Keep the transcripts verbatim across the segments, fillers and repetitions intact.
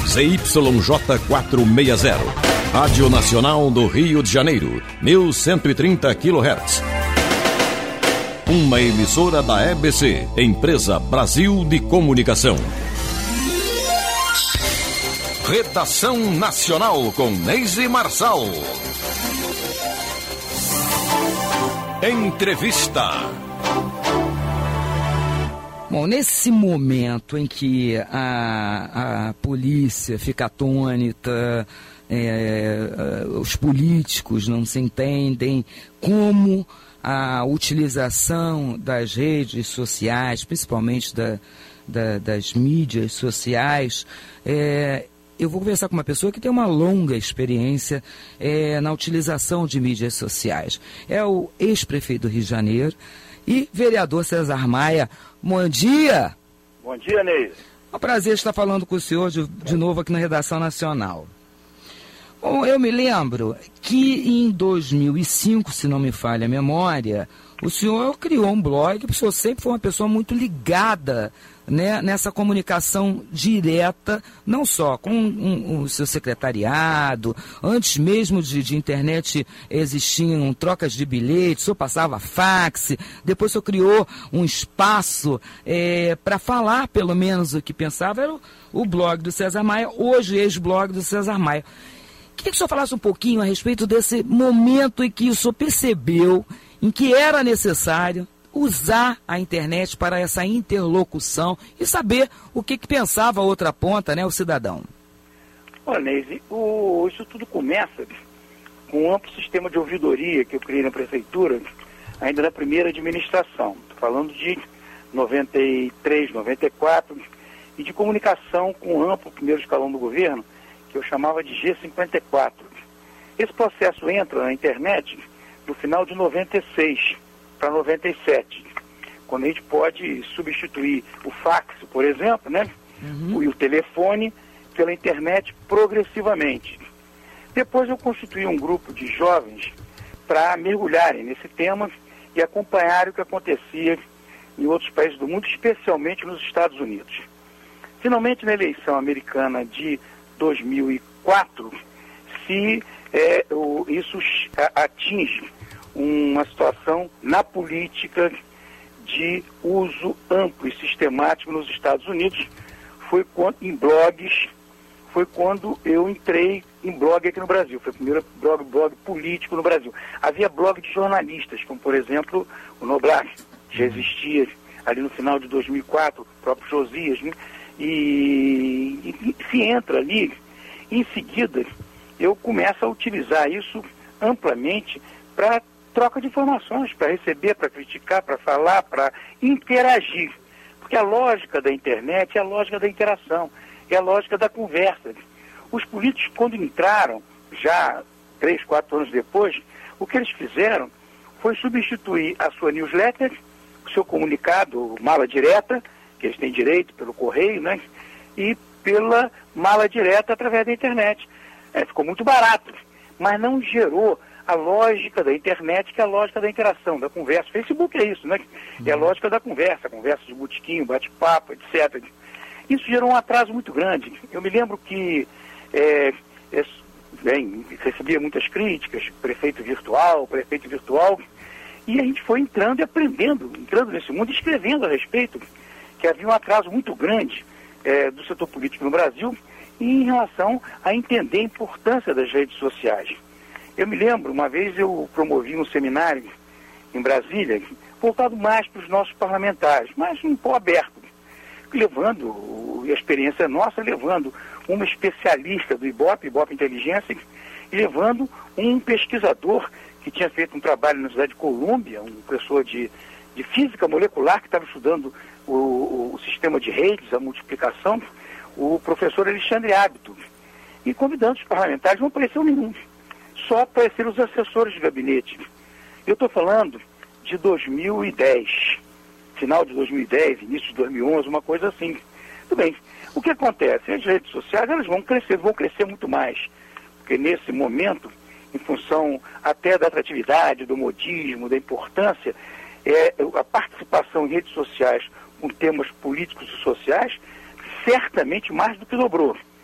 Z Y J quatrocentos e sessenta, Rádio Nacional do Rio de Janeiro, mil cento e trinta quilohertz. Uma emissora da E B C, Empresa Brasil de Comunicação. Redação Nacional com Neise Marçal. Entrevista. Bom, nesse momento em que a, a polícia fica atônita, é, os políticos não se entendem, como a utilização das redes sociais, principalmente da, da, das mídias sociais, é, eu vou conversar com uma pessoa que tem uma longa experiência é, na utilização de mídias sociais. É o ex-prefeito do Rio de Janeiro e vereador César Maia. Bom dia! Bom dia, Neide. É um prazer estar falando com o senhor de, de novo aqui na Redação Nacional. Bom, eu me lembro que em dois mil e cinco, se não me falha a memória, o senhor criou um blog, o senhor sempre foi uma pessoa muito ligada, né, nessa comunicação direta, não só com um, um, o seu secretariado, antes mesmo de, de internet existiam trocas de bilhetes, o senhor passava fax, depois o senhor criou um espaço é, para falar pelo menos o que pensava, era o, o blog do César Maia, hoje ex-blog do César Maia. Queria que o senhor falasse um pouquinho a respeito desse momento em que o senhor percebeu em que era necessário usar a internet para essa interlocução e saber o que, que pensava a outra ponta, né, o cidadão. Olha, Neise, o, isso tudo começa com um amplo sistema de ouvidoria que eu criei na prefeitura, ainda na primeira administração. Estou falando de noventa e três, noventa e quatro, e de comunicação com o amplo primeiro escalão do governo, que eu chamava de G cinquenta e quatro. Esse processo entra na internet no final de noventa e seis para noventa e sete, quando a gente pode substituir o fax, por exemplo, né, uhum. e o telefone pela internet progressivamente. Depois eu constituí um grupo de jovens para mergulharem nesse tema e acompanharem o que acontecia em outros países do mundo, especialmente nos Estados Unidos. Finalmente, na eleição americana de dois mil e quatro, se é, o, isso atinge uma situação na política de uso amplo e sistemático nos Estados Unidos, foi quando, em blogs, foi quando eu entrei em blog aqui no Brasil, foi o primeiro blog, blog político no Brasil. Havia blog de jornalistas, como por exemplo o Noblar, já existia ali no final de dois mil e quatro, o próprio Josias, né? E, e se entra ali, em seguida eu começo a utilizar isso amplamente para troca de informações, para receber, para criticar, para falar, para interagir. Porque a lógica da internet é a lógica da interação, é a lógica da conversa. Os políticos, quando entraram, já três, quatro anos depois, o que eles fizeram foi substituir a sua newsletter, o seu comunicado, mala direta, que eles têm direito pelo correio, né? E pela mala direta através da internet. É, ficou muito barato, mas não gerou a lógica da internet, que é a lógica da interação, da conversa. Facebook é isso, né? É a lógica da conversa, conversa de botequim, bate-papo, etcétera. Isso gerou um atraso muito grande. Eu me lembro que é, é, bem, recebia muitas críticas, prefeito virtual, prefeito virtual, e a gente foi entrando e aprendendo, entrando nesse mundo e escrevendo a respeito, que havia um atraso muito grande é, do setor político no Brasil em relação a entender a importância das redes sociais. Eu me lembro, uma vez eu promovi um seminário em Brasília, voltado mais para os nossos parlamentares, mas um pouco aberto, levando, e a experiência nossa, levando uma especialista do Ibope, Ibope Inteligência, e levando um pesquisador que tinha feito um trabalho na Universidade de Colômbia, um professor de, de física molecular que estava estudando o, o sistema de redes, a multiplicação, o professor Alexandre Hábito. E convidando os parlamentares, não apareceu nenhum. Só apareceram os assessores de gabinete. Eu estou falando de dois mil e dez, final de dois mil e dez, início de dois mil e onze, uma coisa assim. Tudo bem. O que acontece? As redes sociais, elas vão crescer, vão crescer muito mais. Porque nesse momento, em função até da atratividade, do modismo, da importância, é, a participação em redes sociais com temas políticos e sociais, certamente mais do que dobrou.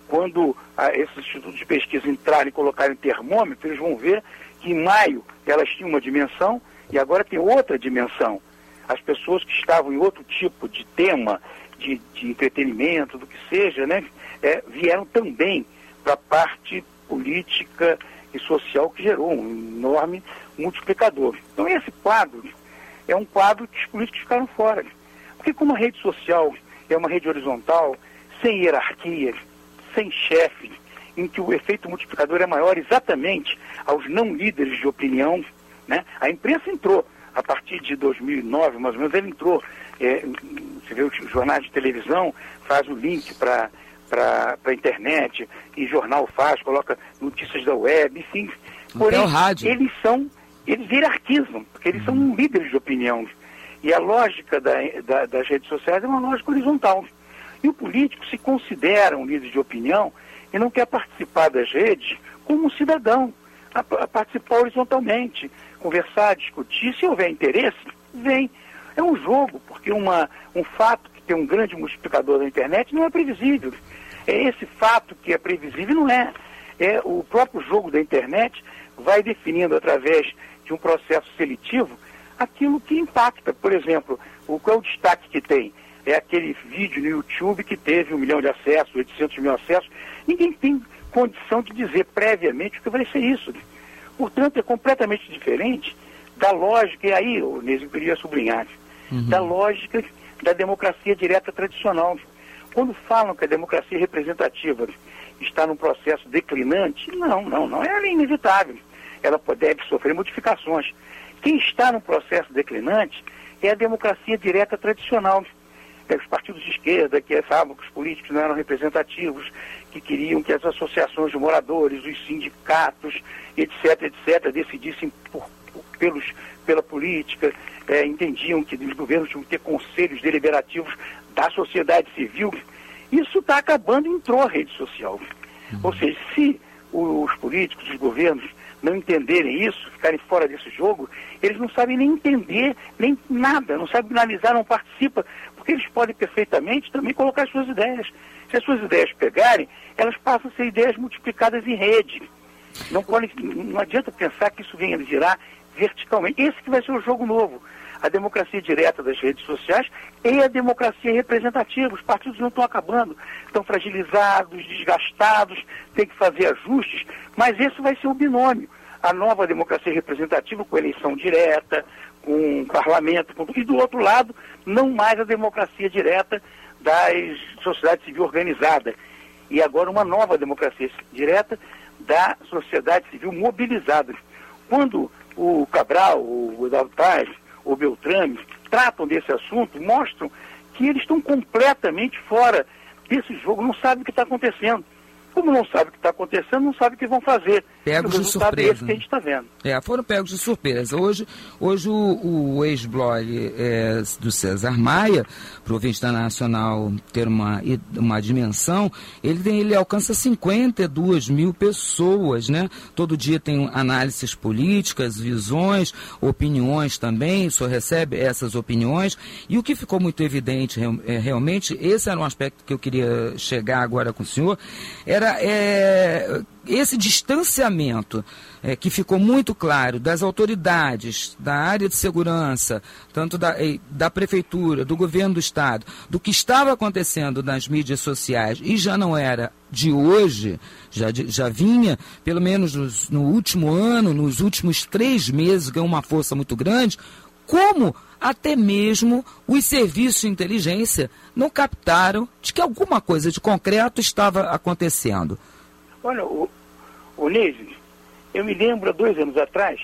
quando ah, esses institutos de pesquisa entrarem e colocarem termômetro, eles vão ver que em maio elas tinham uma dimensão e agora tem outra dimensão. As pessoas que estavam em outro tipo de tema, de, de entretenimento, do que seja, né, é, vieram também para a parte política e social, que gerou um enorme multiplicador. Então esse quadro é um quadro que os políticos ficaram fora. Porque como a rede social é uma rede horizontal, sem hierarquia, sem chefe, em que o efeito multiplicador é maior exatamente aos não líderes de opinião, né? A imprensa entrou, a partir de dois mil e nove, mais ou menos, ele entrou. É, você vê os jornais de televisão, faz o link para para a internet, e jornal faz, coloca notícias da web, enfim. Porém, eles são, eles hierarquizam, porque eles são líderes de opinião. E a lógica da, da, das redes sociais é uma lógica horizontal. E o político se considera um líder de opinião e não quer participar das redes como um cidadão, a, a participar horizontalmente, conversar, discutir. Se houver interesse, vem. É um jogo, porque uma, um fato que tem um grande multiplicador na internet não é previsível. É esse fato que é previsível, não é. É o próprio jogo da internet vai definindo através de um processo seletivo aquilo que impacta. Por exemplo, o, qual é o destaque que tem? É aquele vídeo no YouTube que teve um milhão de acessos, oitocentos mil acessos. Ninguém tem condição de dizer previamente o que vai ser isso. Portanto, é completamente diferente da lógica, e aí, o Nésio, eu queria sublinhar, uhum. da lógica da democracia direta tradicional. Quando falam que a democracia representativa está num processo declinante, não, não, não, ela é inevitável. Ela deve sofrer modificações. Quem está num processo declinante é a democracia direta tradicional. É os partidos de esquerda que achavam que os políticos não eram representativos, que queriam que as associações de moradores, os sindicatos, etc, etcétera, decidissem por, por, pelos, pela política, é, entendiam que os governos tinham que ter conselhos deliberativos da sociedade civil. Isso está acabando e entrou a rede social. Uhum. Ou seja, se os políticos, os governos, não entenderem isso, ficarem fora desse jogo, eles não sabem nem entender, nem nada, não sabem analisar, não participam, porque eles podem perfeitamente também colocar as suas ideias. Se as suas ideias pegarem, elas passam a ser ideias multiplicadas em rede. Não, pode, não adianta pensar que isso venha virar verticalmente. Esse que vai ser o jogo novo. A democracia direta das redes sociais e a democracia representativa. Os partidos não estão acabando, estão fragilizados, desgastados, tem que fazer ajustes, mas esse vai ser o binômio. A nova democracia representativa com eleição direta, com parlamento, com... e do outro lado, não mais a democracia direta das sociedade civil organizada. E agora uma nova democracia direta da sociedade civil mobilizada. Quando o Cabral, o Daltais, o Beltrame tratam desse assunto, mostram que eles estão completamente fora desse jogo, não sabem o que está acontecendo. Como não sabe o que está acontecendo, não sabe o que vão fazer. Pegos de surpresa. É esse que a gente está vendo. É, foram pegos de surpresa. Hoje, hoje o, o ex-blog é, do César Maia, para o ouvinte da Nacional ter uma, uma dimensão, ele, tem, ele alcança cinquenta e duas mil pessoas, né? Todo dia tem análises políticas, visões, opiniões também, o senhor recebe essas opiniões. E o que ficou muito evidente é, realmente, esse era um aspecto que eu queria chegar agora com o senhor, era é, esse distanciamento é, que ficou muito claro das autoridades, da área de segurança, tanto da, da prefeitura, do governo do estado, do que estava acontecendo nas mídias sociais, e já não era de hoje, já, já vinha, pelo menos nos, no último ano, nos últimos três meses, ganhou uma força muito grande, como até mesmo os serviços de inteligência não captaram de que alguma coisa de concreto estava acontecendo. Olha, o, o Nésio, eu me lembro há dois anos atrás,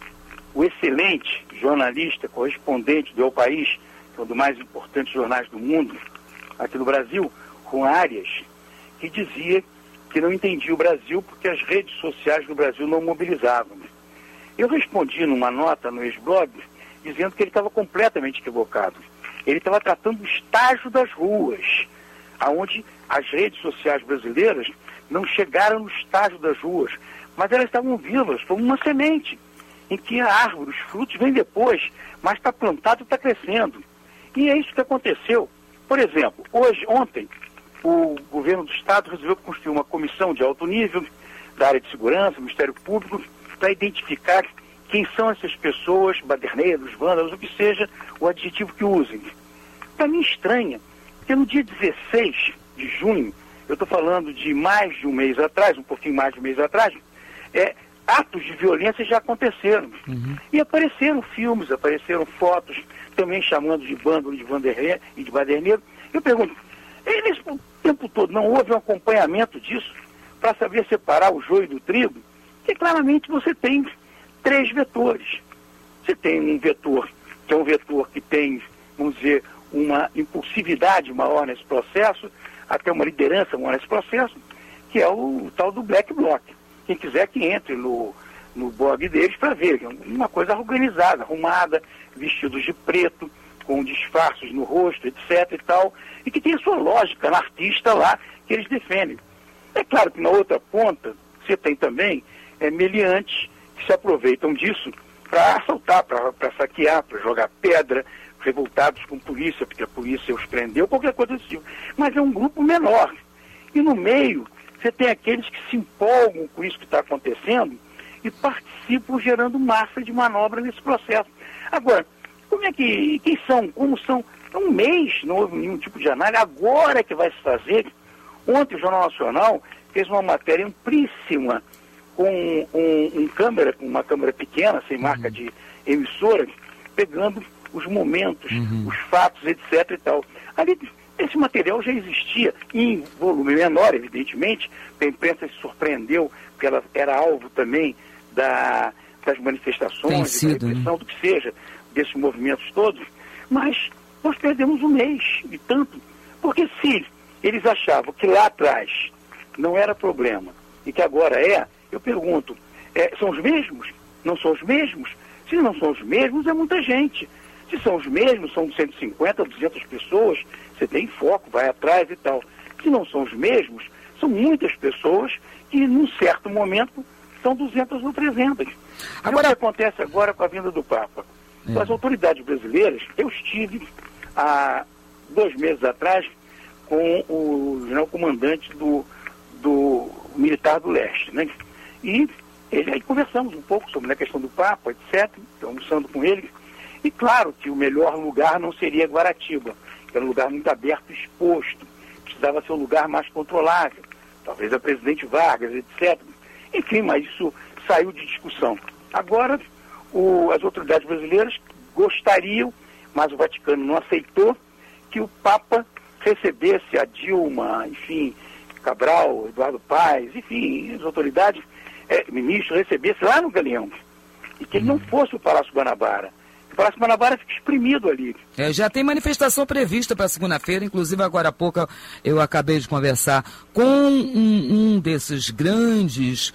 o excelente jornalista, correspondente do El País, que é um dos mais importantes jornais do mundo, aqui no Brasil, com Arias, que dizia que não entendia o Brasil porque as redes sociais no Brasil não mobilizavam. Eu respondi numa nota no ex-blog, dizendo que ele estava completamente equivocado. Ele estava tratando o estágio das ruas, aonde as redes sociais brasileiras não chegaram no estágio das ruas, mas elas estavam vivas, como uma semente, em que a árvore, os frutos vêm depois, mas está plantado e está crescendo. E é isso que aconteceu. Por exemplo, hoje, ontem, o governo do Estado resolveu construir uma comissão de alto nível da área de segurança, do Ministério Público, para identificar quem são essas pessoas, baderneiros, vândalos, o que seja o adjetivo que usem. Para mim estranha, porque no dia dezesseis de junho, eu estou falando de mais de um mês atrás, um pouquinho mais de um mês atrás, é, atos de violência já aconteceram. Uhum. E apareceram filmes, apareceram fotos, também chamando de bândalo de Vanderlei e de baderneiro. Eu pergunto, eles, o tempo todo não houve um acompanhamento disso para saber separar o joio do trigo? Porque claramente você tem três vetores. Você tem um vetor, que é um vetor que tem, vamos dizer, uma impulsividade maior nesse processo, até uma liderança maior nesse processo, que é o tal do Black Bloc. Quem quiser que entre no, no blog deles para ver, uma coisa organizada, arrumada, vestidos de preto, com disfarces no rosto, etc e tal, e que tem a sua lógica na artista lá que eles defendem. É claro que na outra ponta você tem também é, meliantes que se aproveitam disso para assaltar, para saquear, para jogar pedra, revoltados com a polícia, porque a polícia os prendeu, qualquer coisa desse tipo. Mas é um grupo menor. E no meio, você tem aqueles que se empolgam com isso que está acontecendo e participam gerando massa de manobra nesse processo. Agora, como é que, quem são, como são? Há um mês não houve nenhum tipo de análise, agora é que vai se fazer. Ontem o Jornal Nacional fez uma matéria amplíssima com um, um câmera, uma câmera pequena, sem marca uhum. de emissora, pegando os momentos, uhum. os fatos, etc e tal. Ali, esse material já existia, em volume menor, evidentemente, a imprensa se surpreendeu, porque ela era alvo também da, das manifestações, sido, da repressão, né? do que seja, desses movimentos todos, mas nós perdemos um mês, e tanto, porque se eles achavam que lá atrás não era problema, e que agora é, eu pergunto, é, são os mesmos? Não são os mesmos? Se não são os mesmos, é muita gente. Se são os mesmos, são cento e cinquenta, duzentas pessoas, você tem foco, vai atrás e tal. Se não são os mesmos, são muitas pessoas que, num certo momento, são duzentas ou trezentas. Agora... O que acontece agora com a vinda do Papa? É. As autoridades brasileiras, eu estive há dois meses atrás com o general comandante do, do militar do leste, né? E ele, aí conversamos um pouco sobre a questão do Papa, etcétera, almoçando com ele. E claro que o melhor lugar não seria Guaratiba, que era um lugar muito aberto, exposto, precisava ser um lugar mais controlável, talvez a Presidente Vargas, etcétera. Enfim, mas isso saiu de discussão. Agora, o, as autoridades brasileiras gostariam, mas o Vaticano não aceitou, que o Papa recebesse a Dilma, enfim, Cabral, Eduardo Paes, enfim, as autoridades, é, ministros, recebessem lá no Galeão, e que ele não fosse o Palácio Guanabara. O Palácio Guanabara fica exprimido ali. É, já tem manifestação prevista para segunda-feira, inclusive agora há pouco eu acabei de conversar com um, um desses grandes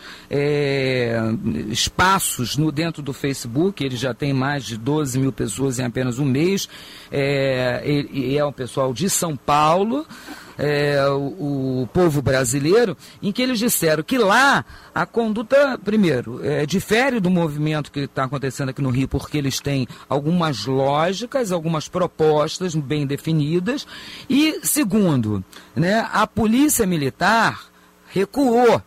é, espaços no, dentro do Facebook. Ele já tem mais de doze mil pessoas em apenas um mês, é, e é um pessoal de São Paulo. É, o, o povo brasileiro, em que eles disseram que lá a conduta, primeiro, é, difere do movimento que está acontecendo aqui no Rio, porque eles têm algumas lógicas, algumas propostas bem definidas, e segundo, né, a polícia militar recuou.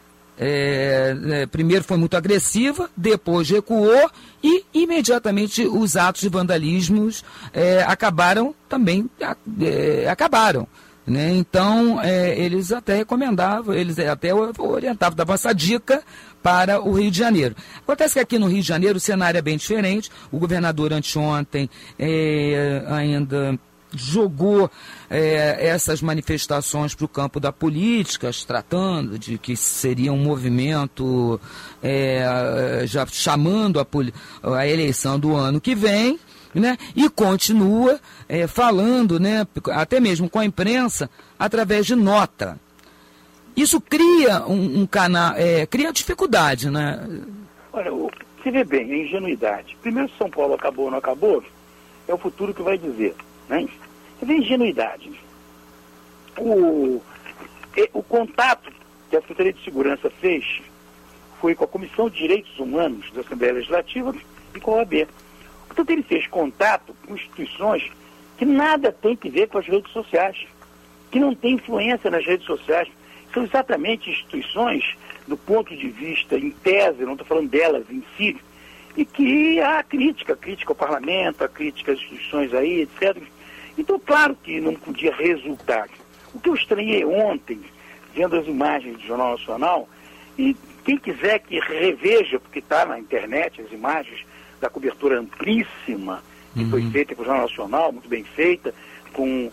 É, é, primeiro foi muito agressiva, depois recuou e imediatamente os atos de vandalismos é, acabaram também, é, acabaram. Né? Então, é, eles até recomendavam, eles até orientavam, davam essa dica para o Rio de Janeiro. Acontece que aqui no Rio de Janeiro o cenário é bem diferente. O governador anteontem é, ainda jogou é, essas manifestações para o campo da política, tratando de que seria um movimento é, já chamando a, a eleição do ano que vem. Né? E continua é, falando, né, até mesmo com a imprensa, através de nota. Isso cria um, um canal, é, cria dificuldade, né? Olha, você vê bem, a ingenuidade. Primeiro, se São Paulo acabou ou não acabou, é o futuro que vai dizer. Né? Você vê a ingenuidade. O, o contato que a Secretaria de Segurança fez foi com a Comissão de Direitos Humanos da Assembleia Legislativa e com a O A B. Portanto, ele fez contato com instituições que nada tem que ver com as redes sociais. que não têm influência nas redes sociais. São exatamente instituições, do ponto de vista, em tese, não estou falando delas em si, e que há crítica, crítica ao parlamento, a crítica às instituições aí, etcétera. Então, claro que não podia resultar. O que eu estranhei ontem, vendo as imagens do Jornal Nacional, e quem quiser que reveja, porque está na internet as imagens da cobertura amplíssima que uhum. foi feita pelo Jornal Nacional, muito bem feita, com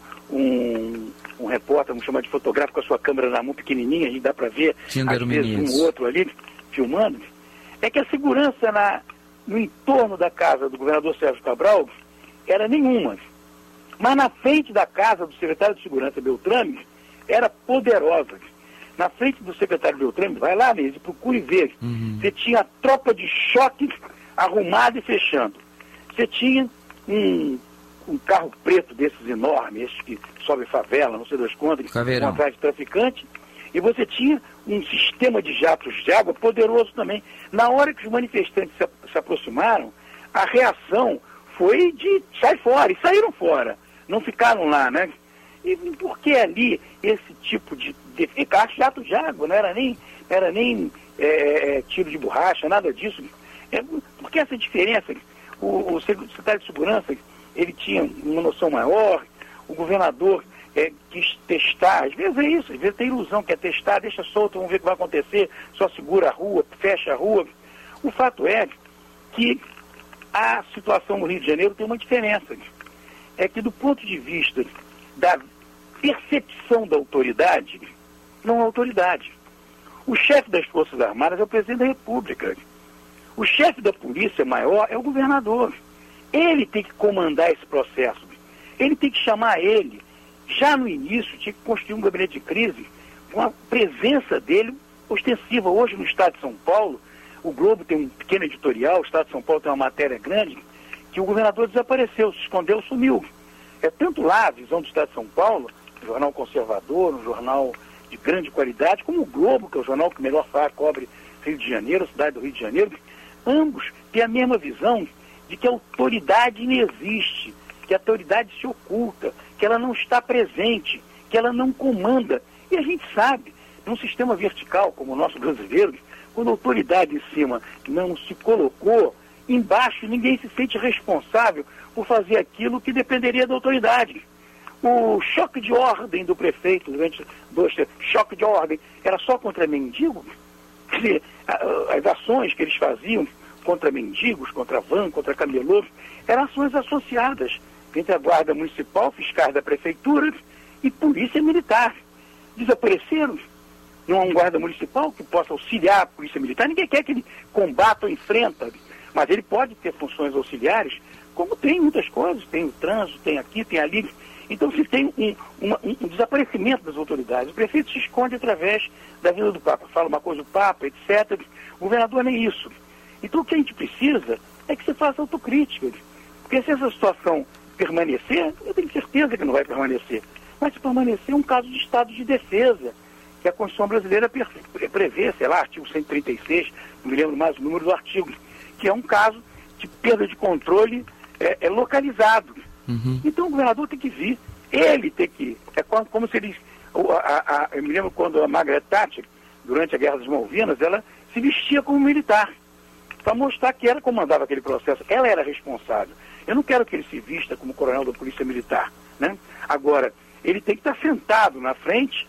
um, um repórter, vamos chamar de fotográfico, com a sua câmera na mão pequenininha, a gente dá para ver, às vezes, um outro ali, filmando, é que a segurança na, no entorno da casa do governador Sérgio Cabral era nenhuma. Mas na frente da casa do secretário de Segurança, Beltrame, era poderosa. Na frente do secretário Beltrame, vai lá mesmo, procure ver. Uhum. Você tinha a tropa de choque arrumada e fechando. Você tinha um, um carro preto desses enormes, esses que sobe favela, não sei das quantas, com atrás de traficante, e você tinha um sistema de jatos de água poderoso também. Na hora que os manifestantes se, se aproximaram, a reação foi de sai fora, e saíram fora. Não ficaram lá, né? E por que ali esse tipo de, de ficar jato de água? Não era nem, era nem é, tiro de borracha, nada disso. É, por que essa diferença? O, o secretário de Segurança, ele tinha uma noção maior, o governador é, quis testar, às vezes é isso, às vezes tem ilusão, quer testar, deixa solto, vamos ver o que vai acontecer, só segura a rua, fecha a rua. O fato é que a situação no Rio de Janeiro tem uma diferença. É que do ponto de vista da percepção da autoridade, não há autoridade. O chefe das Forças Armadas é o presidente da República. O chefe da polícia maior é o governador. Ele tem que comandar esse processo. Ele tem que chamar ele. Já no início, tinha que construir um gabinete de crise com a presença dele ostensiva. Hoje, no estado de São Paulo, o Globo tem um pequeno editorial, o estado de São Paulo tem uma matéria grande, que o governador desapareceu, se escondeu, sumiu. É tanto lá a visão do estado de São Paulo, um jornal conservador, um jornal de grande qualidade, como o Globo, que é o jornal que melhor faz, cobre Rio de Janeiro, a cidade do Rio de Janeiro, ambos têm a mesma visão de que a autoridade inexiste, que a autoridade se oculta, que ela não está presente, que ela não comanda. E a gente sabe, num sistema vertical como o nosso brasileiro, quando a autoridade em cima não se colocou, embaixo ninguém se sente responsável por fazer aquilo que dependeria da autoridade. O choque de ordem do prefeito durante dois choque de ordem era só contra mendigos? Quer dizer, as ações que eles faziam contra mendigos, contra van, contra camelôs, eram ações associadas entre a Guarda Municipal, fiscais da Prefeitura e Polícia Militar. Desapareceram. Não há um guarda municipal que possa auxiliar a Polícia Militar. Ninguém quer que ele combata ou enfrenta, mas ele pode ter funções auxiliares, como tem muitas coisas, tem o trânsito, tem aqui, tem ali. Então se tem um, uma, um desaparecimento das autoridades. O prefeito se esconde através da vinda do Papa, fala uma coisa do Papa, etcétera. O governador nem isso. Então o que a gente precisa é que se faça autocrítica. Porque se essa situação permanecer, eu tenho certeza que não vai permanecer, mas se permanecer é um caso de estado de defesa, que a Constituição brasileira prevê, sei lá, artigo cento e trinta e seis, não me lembro mais o número do artigo, que é um caso de perda de controle é, é localizado. Uhum. Então o governador tem que vir, ele tem que, é como, como se ele, a, a, a, eu me lembro quando a Margaret Thatcher, durante a Guerra das Malvinas, ela se vestia como militar, para mostrar que ela comandava aquele processo, ela era responsável. Eu não quero que ele se vista como coronel da Polícia Militar, né? Agora, ele tem que estar sentado na frente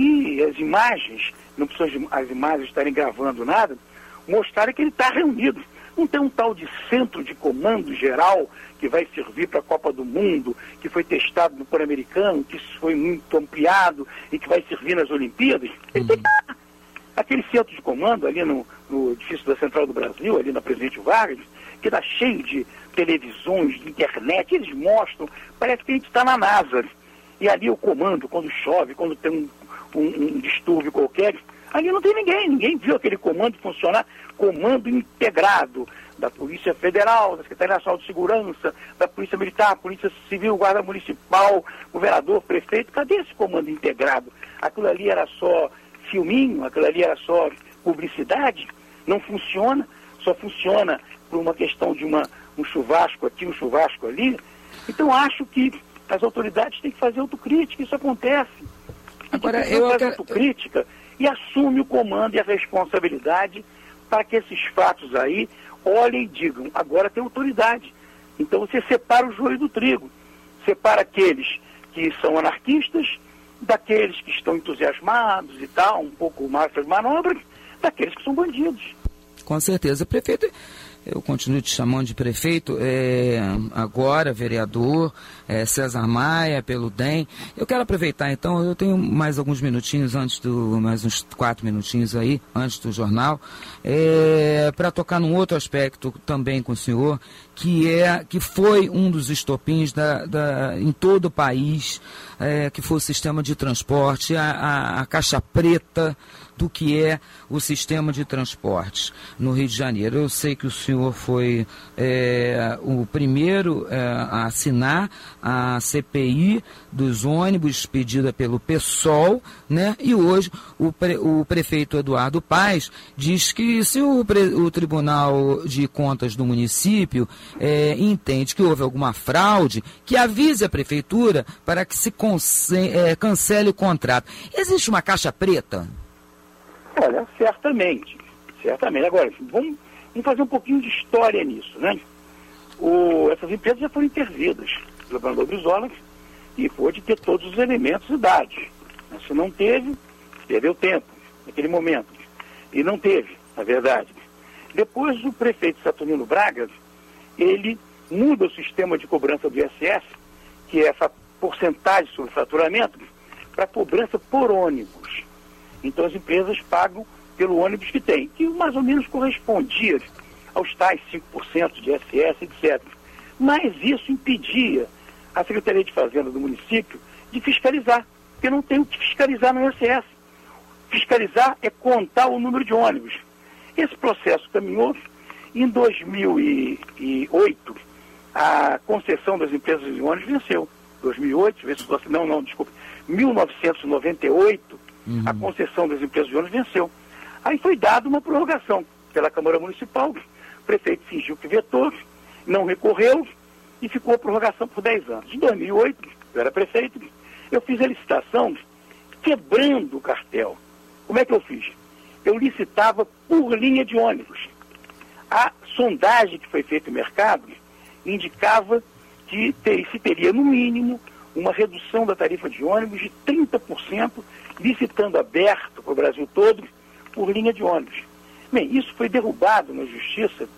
e as imagens, não precisam as imagens estarem gravando nada, mostrarem que ele está reunido. Não tem um tal de centro de comando geral que vai servir para a Copa do Mundo, que foi testado no Pan-Americano, que foi muito ampliado e que vai servir nas Olimpíadas. Ele tem que estar. Aquele centro de comando ali no, no edifício da Central do Brasil, ali na Presidente Vargas, que está cheio de televisões, de internet, eles mostram, parece que a gente está na NASA. E ali o comando, quando chove, quando tem um, um, um distúrbio qualquer, ali não tem ninguém, ninguém viu aquele comando funcionar, comando integrado da Polícia Federal, da Secretaria Nacional de Segurança, da Polícia Militar, Polícia Civil, Guarda Municipal, governador, prefeito, cadê esse comando integrado? Aquilo ali era só filminho, aquilo ali era só publicidade, não funciona, só funciona por uma questão de uma, um churrasco aqui, um churrasco ali. Então acho que as autoridades têm que fazer autocrítica, isso acontece. Agora, então, eu faz quero... autocrítica e assume o comando e a responsabilidade para que esses fatos aí olhem e digam, agora tem autoridade. Então você separa o joio do trigo, separa aqueles que são anarquistas, daqueles que estão entusiasmados e tal, um pouco mais das manobras, daqueles que são bandidos. Com certeza, prefeito, eu continuo te chamando de prefeito, é, agora vereador, é, César Maia, pelo D E M. Eu quero aproveitar então, eu tenho mais alguns minutinhos antes do, mais uns quatro minutinhos aí, antes do jornal, é, para tocar num outro aspecto também com o senhor, que, é, que foi um dos estopins da, da, em todo o país, é, que foi o sistema de transporte, a, a, a caixa preta do que é o sistema de transportes no Rio de Janeiro. Eu sei que o senhor foi é, o primeiro é, a assinar a C P I dos ônibus pedida pelo PSOL, né? E hoje o, pre, o prefeito Eduardo Paes diz que se o, pre, o Tribunal de Contas do município é, entende que houve alguma fraude, que avise a prefeitura para que se conce, é, cancele o contrato. Existe uma caixa preta? Olha, certamente, certamente. Agora, vamos, vamos fazer um pouquinho de história nisso, né? O, essas empresas já foram intervidas pelo governador Brizola e pôde ter todos os elementos e dados. Se não teve, perdeu tempo naquele momento. E não teve, na verdade. Depois o prefeito Saturnino Braga, ele muda o sistema de cobrança do I S S, que é essa porcentagem sobre faturamento, para cobrança por ônibus. Então as empresas pagam pelo ônibus que tem, que mais ou menos correspondia aos tais cinco por cento de I S S, etcétera. Mas isso impedia a Secretaria de Fazenda do município de fiscalizar, porque não tem o que fiscalizar no I S S. Fiscalizar é contar o número de ônibus. Esse processo caminhou. Em dois mil e oito, a concessão das empresas de ônibus venceu. dois mil e oito, não, não, desculpa, mil novecentos e noventa e oito, uhum. A concessão das empresas de ônibus venceu. Aí foi dada uma prorrogação pela Câmara Municipal, o prefeito fingiu que vetou, não recorreu e ficou a prorrogação por dez anos. Em dois mil e oito, eu era prefeito, eu fiz a licitação quebrando o cartel. Como é que eu fiz? Eu licitava por linha de ônibus. A sondagem que foi feita no mercado indicava que ter, se teria, no mínimo, uma redução da tarifa de ônibus de trinta por cento, licitando aberto para o Brasil todo, por linha de ônibus. Bem, isso foi derrubado na Justiça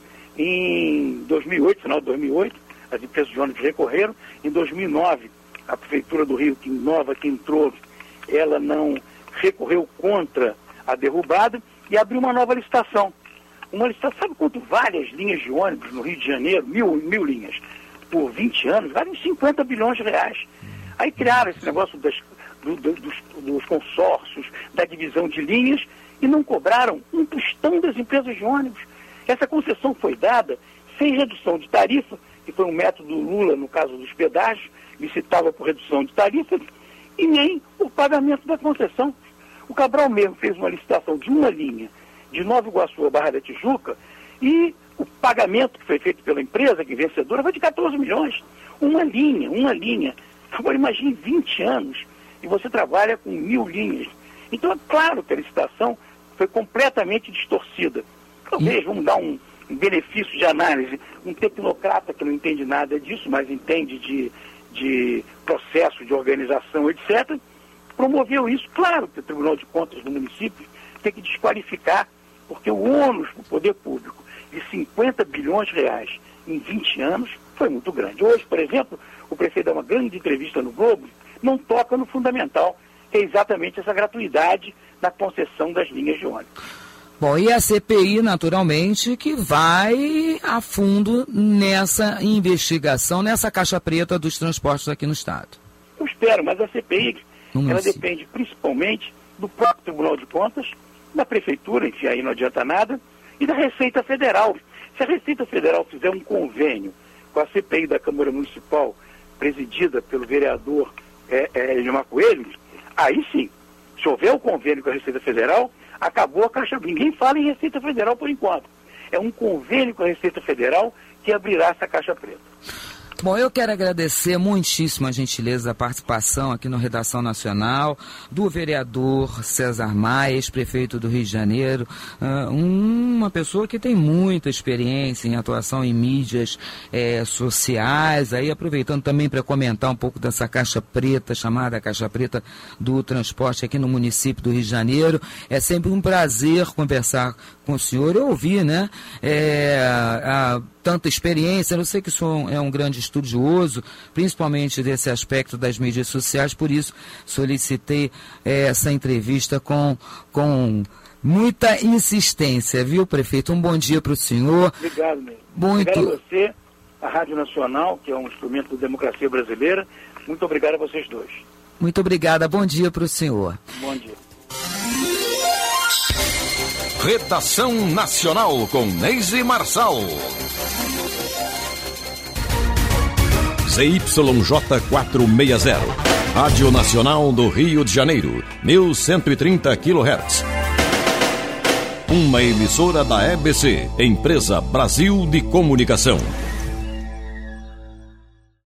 em dois mil e oito, final de dois mil e oito, as empresas de ônibus recorreram. Em dois mil e nove, a Prefeitura do Rio, que nova que entrou, ela não recorreu contra a derrubada e abriu uma nova licitação. Uma licitação, sabe quanto vale as linhas de ônibus no Rio de Janeiro? Mil, mil linhas. Por vinte anos, valem cinquenta bilhões de reais. Aí criaram esse negócio das, do, do, dos, dos consórcios, da divisão de linhas, e não cobraram um tostão das empresas de ônibus. Essa concessão foi dada sem redução de tarifa, que foi um método do Lula no caso dos pedágios, licitava por redução de tarifa, e nem o pagamento da concessão. O Cabral mesmo fez uma licitação de uma linha de Nova Iguaçu a Barra da Tijuca, e o pagamento que foi feito pela empresa, que vencedora, foi de quatorze milhões. Uma linha, uma linha. Agora imagine vinte anos e você trabalha com mil linhas. Então é claro que a licitação foi completamente distorcida. Talvez, vamos dar um, um benefício de análise, um tecnocrata que não entende nada disso, mas entende de, de processo, de organização, etcétera, promoveu isso. Claro que o Tribunal de Contas do município tem que desqualificar, porque o ônus do poder público de cinquenta bilhões de reais em vinte anos foi muito grande. Hoje, por exemplo, o prefeito dá uma grande entrevista no Globo, não toca no fundamental, que é exatamente essa gratuidade na concessão das linhas de ônibus. Bom, e a C P I, naturalmente, que vai a fundo nessa investigação, nessa caixa preta dos transportes aqui no Estado. Eu espero, mas a C P I, ela depende principalmente do próprio Tribunal de Contas, da Prefeitura, que aí não adianta nada, e da Receita Federal. Se a Receita Federal fizer um convênio com a C P I da Câmara Municipal, presidida pelo vereador é, é, Elimar Coelho, aí sim, se houver o convênio com a Receita Federal, acabou a caixa. Ninguém fala em Receita Federal por enquanto. É um convênio com a Receita Federal que abrirá essa caixa preta. Bom, eu quero agradecer muitíssimo a gentileza da participação aqui no Redação Nacional do vereador César Maia, ex-prefeito do Rio de Janeiro, uh, uma pessoa que tem muita experiência em atuação em mídias eh, sociais, aí aproveitando também para comentar um pouco dessa caixa preta, chamada Caixa Preta do Transporte aqui no município do Rio de Janeiro. É sempre um prazer conversar com o senhor e ouvir, né, é, a, tanta experiência. Eu sei que o senhor é um grande estudioso, principalmente desse aspecto das mídias sociais, por isso solicitei é, essa entrevista com, com muita insistência, viu, prefeito? Um bom dia para o senhor. Obrigado, meu. Muito... Obrigado a você, a Rádio Nacional, que é um instrumento da democracia brasileira. Muito obrigado a vocês dois. Muito obrigada. Bom dia para o senhor. Bom dia. Redação Nacional com Neise Marçal. Z Y J quatrocentos e sessenta, Rádio Nacional do Rio de Janeiro, mil cento e trinta quilohertz. Uma emissora da E B C, Empresa Brasil de Comunicação.